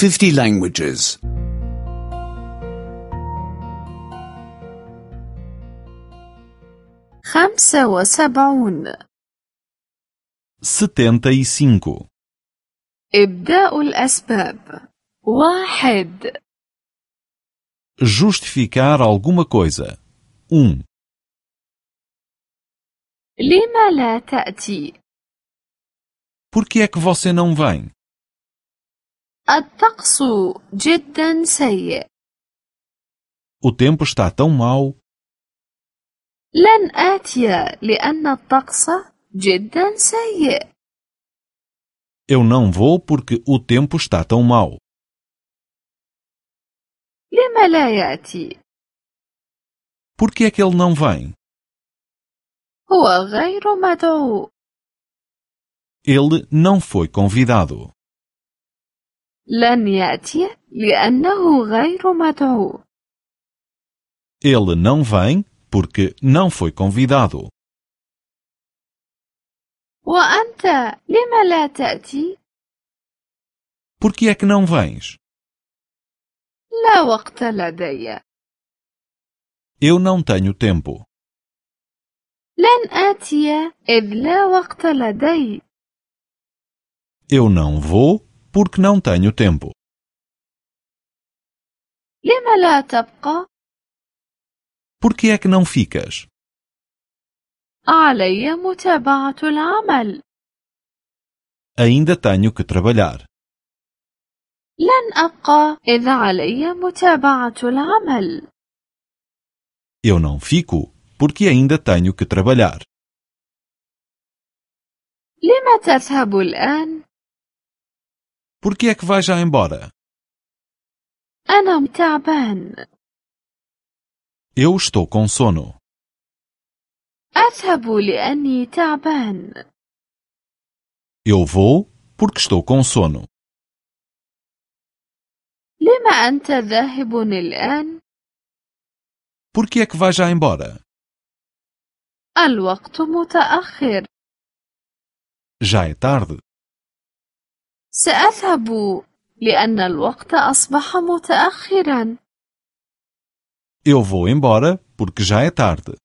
50 languages. 75. 75. إبداء الأسباب. 1. Justificar alguma coisa. 1. لم لا تأتي؟ Por que é que você não vem? الطقس جدا سيء. O tempo está tão mau. لن آتي لأن الطقس جدا سيء. Eu não vou porque o tempo está tão mau. لم لا يأتي؟ Por que é que ele não vem? هو غير مدعو. Ele não foi convidado. لن يأتي لأنه غير مدعو. Ele não vem porque não foi convidado. وأنت لم لا تأتي؟ Por que é que não vens? لا وقت لدي. Eu não tenho tempo. لن آتي إذ لا وقت لدي. Eu não vou porque não tenho tempo. لم لا تبقى؟ Por que é que não ficas? علي متابعة العمل. Ainda tenho que trabalhar. لن أبقى إذ علي متابعة العمل. Eu não fico porque ainda tenho que trabalhar. لم تذهب الآن؟ Por que é que vais já embora? أنا تعبان. Eu estou com sono. أذهب لأني تعبان. Eu vou porque estou com sono. لم أنت ذاهب الآن؟ Por que é que vais já embora? الوقت متأخر. Já é tarde. سأذهب لأن الوقت أصبح متأخرا. Eu vou embora porque já é tarde.